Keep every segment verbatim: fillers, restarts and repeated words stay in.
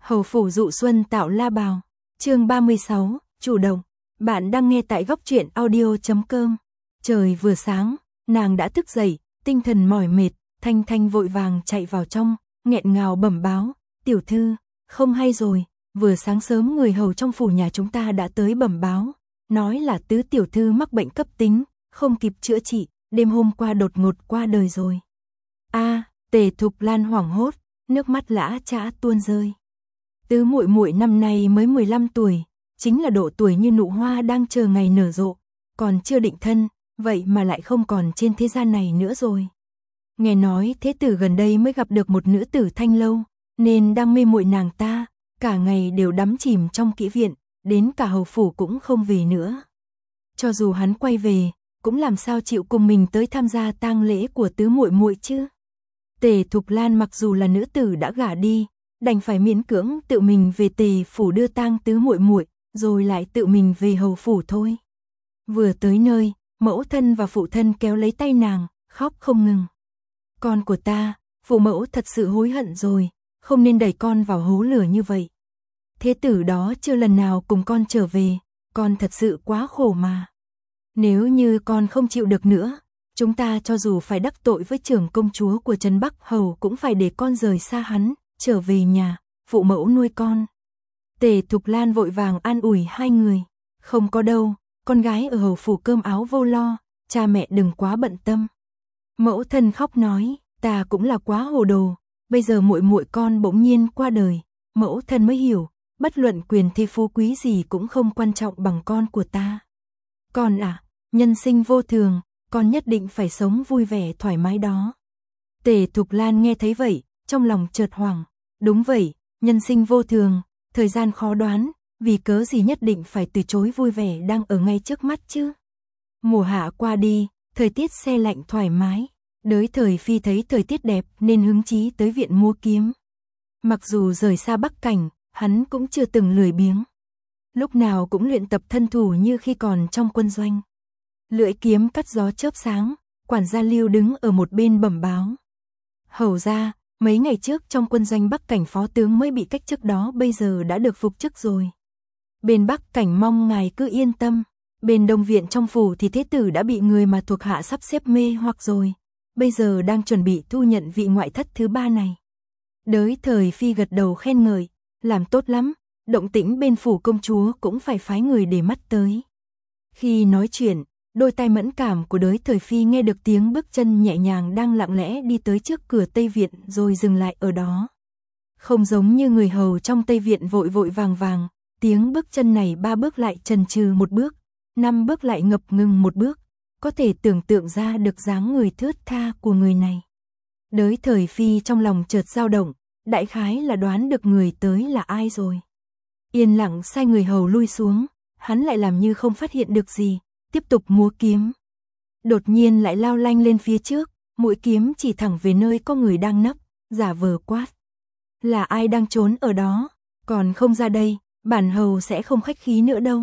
Hầu phủ dụ xuân tạo la bào. Chương ba mươi sáu, chủ động. Bạn đang nghe tại góc truyện audio chấm com. Trời vừa sáng, nàng đã thức dậy, tinh thần mỏi mệt, Thanh Thanh vội vàng chạy vào trong, nghẹn ngào bẩm báo, "Tiểu thư, không hay rồi, vừa sáng sớm người hầu trong phủ nhà chúng ta đã tới bẩm báo, nói là tứ tiểu thư mắc bệnh cấp tính, không kịp chữa trị, đêm hôm qua đột ngột qua đời rồi." A, Tề Thục Lan hoảng hốt, nước mắt lã chã tuôn rơi. Tứ muội muội năm nay mới mười lăm tuổi, chính là độ tuổi như nụ hoa đang chờ ngày nở rộ, còn chưa định thân, vậy mà lại không còn trên thế gian này nữa rồi. Nghe nói thế tử gần đây mới gặp được một nữ tử thanh lâu, nên đang mê muội nàng ta, cả ngày đều đắm chìm trong kỹ viện, đến cả hầu phủ cũng không về nữa. Cho dù hắn quay về, cũng làm sao chịu cùng mình tới tham gia tang lễ của tứ muội muội chứ. Tề Thục Lan mặc dù là nữ tử đã gả đi, đành phải miễn cưỡng tự mình về Tề phủ đưa tang tứ muội muội, rồi lại tự mình về hầu phủ thôi. Vừa tới nơi, mẫu thân và phụ thân kéo lấy tay nàng, khóc không ngừng. "Con của ta, phụ mẫu thật sự hối hận rồi, không nên đẩy con vào hố lửa như vậy. Thế tử đó chưa lần nào cùng con trở về, con thật sự quá khổ mà. Nếu như con không chịu được nữa, chúng ta cho dù phải đắc tội với trưởng công chúa của Trấn Bắc Hầu cũng phải để con rời xa hắn, trở về nhà, phụ mẫu nuôi con." Tề Thục Lan vội vàng an ủi hai người, "Không có đâu, con gái ở hầu phủ cơm áo vô lo, cha mẹ đừng quá bận tâm." Mẫu thân khóc nói, "Ta cũng là quá hồ đồ, bây giờ muội muội con bỗng nhiên qua đời, mẫu thân mới hiểu, bất luận quyền thế phú quý gì cũng không quan trọng bằng con của ta. Con à, nhân sinh vô thường, con nhất định phải sống vui vẻ thoải mái đó." Tề Thục Lan nghe thấy vậy, trong lòng chợt hoảng, đúng vậy, nhân sinh vô thường, thời gian khó đoán, vì cớ gì nhất định phải từ chối vui vẻ đang ở ngay trước mắt chứ. Mùa hạ qua đi, thời tiết se lạnh thoải mái, đới thời phi thấy thời tiết đẹp nên hứng chí tới viện mua kiếm. Mặc dù rời xa Bắc Cảnh, hắn cũng chưa từng lười biếng. Lúc nào cũng luyện tập thân thủ như khi còn trong quân doanh. Lưỡi kiếm cắt gió chớp sáng, quản gia Lưu đứng ở một bên bẩm báo. "Hầu ra, mấy ngày trước trong quân doanh Bắc Cảnh phó tướng mới bị cách chức đó bây giờ đã được phục chức rồi. Bên Bắc Cảnh mong ngài cứ yên tâm, bên Đông viện trong phủ thì thế tử đã bị người mà thuộc hạ sắp xếp mê hoặc rồi, bây giờ đang chuẩn bị thu nhận vị ngoại thất thứ ba này." Đới thời phi gật đầu khen ngợi, "Làm tốt lắm, động tĩnh bên phủ công chúa cũng phải phái người để mắt tới." Khi nói chuyện, đôi tai mẫn cảm của đới thời phi nghe được tiếng bước chân nhẹ nhàng đang lặng lẽ đi tới trước cửa Tây Viện rồi dừng lại ở đó. Không giống như người hầu trong Tây Viện vội vội vàng vàng, tiếng bước chân này ba bước lại chần chừ một bước, năm bước lại ngập ngừng một bước, có thể tưởng tượng ra được dáng người thướt tha của người này. Đới thời phi trong lòng chợt dao động, đại khái là đoán được người tới là ai rồi. Yên lặng sai người hầu lui xuống, hắn lại làm như không phát hiện được gì, tiếp tục múa kiếm. Đột nhiên lại lao lanh lên phía trước, mũi kiếm chỉ thẳng về nơi có người đang nấp, giả vờ quát. "Là ai đang trốn ở đó, còn không ra đây, bản hầu sẽ không khách khí nữa đâu."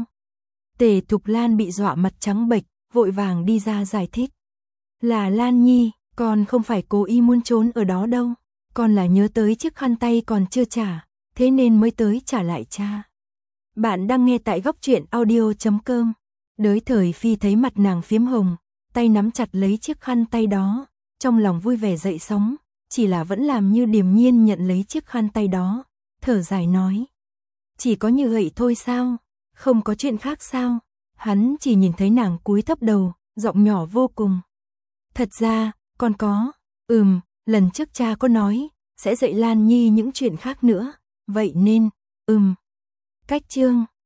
Tề Thục Lan bị dọa mặt trắng bệch, vội vàng đi ra giải thích. "Là Lan Nhi, con không phải cố ý muốn trốn ở đó đâu, con là nhớ tới chiếc khăn tay còn chưa trả, thế nên mới tới trả lại cha." Bạn đang nghe tại góc truyện audio chấm com. Đới thời phi thấy mặt nàng phiếm hồng, tay nắm chặt lấy chiếc khăn tay đó, trong lòng vui vẻ dậy sóng, chỉ là vẫn làm như điềm nhiên nhận lấy chiếc khăn tay đó, thở dài nói. "Chỉ có như vậy thôi sao, không có chuyện khác sao?" Hắn chỉ nhìn thấy nàng cúi thấp đầu, giọng nhỏ vô cùng. "Thật ra, con có, ừm, lần trước cha có nói, sẽ dạy Lan Nhi những chuyện khác nữa, vậy nên, ừm." Cách chương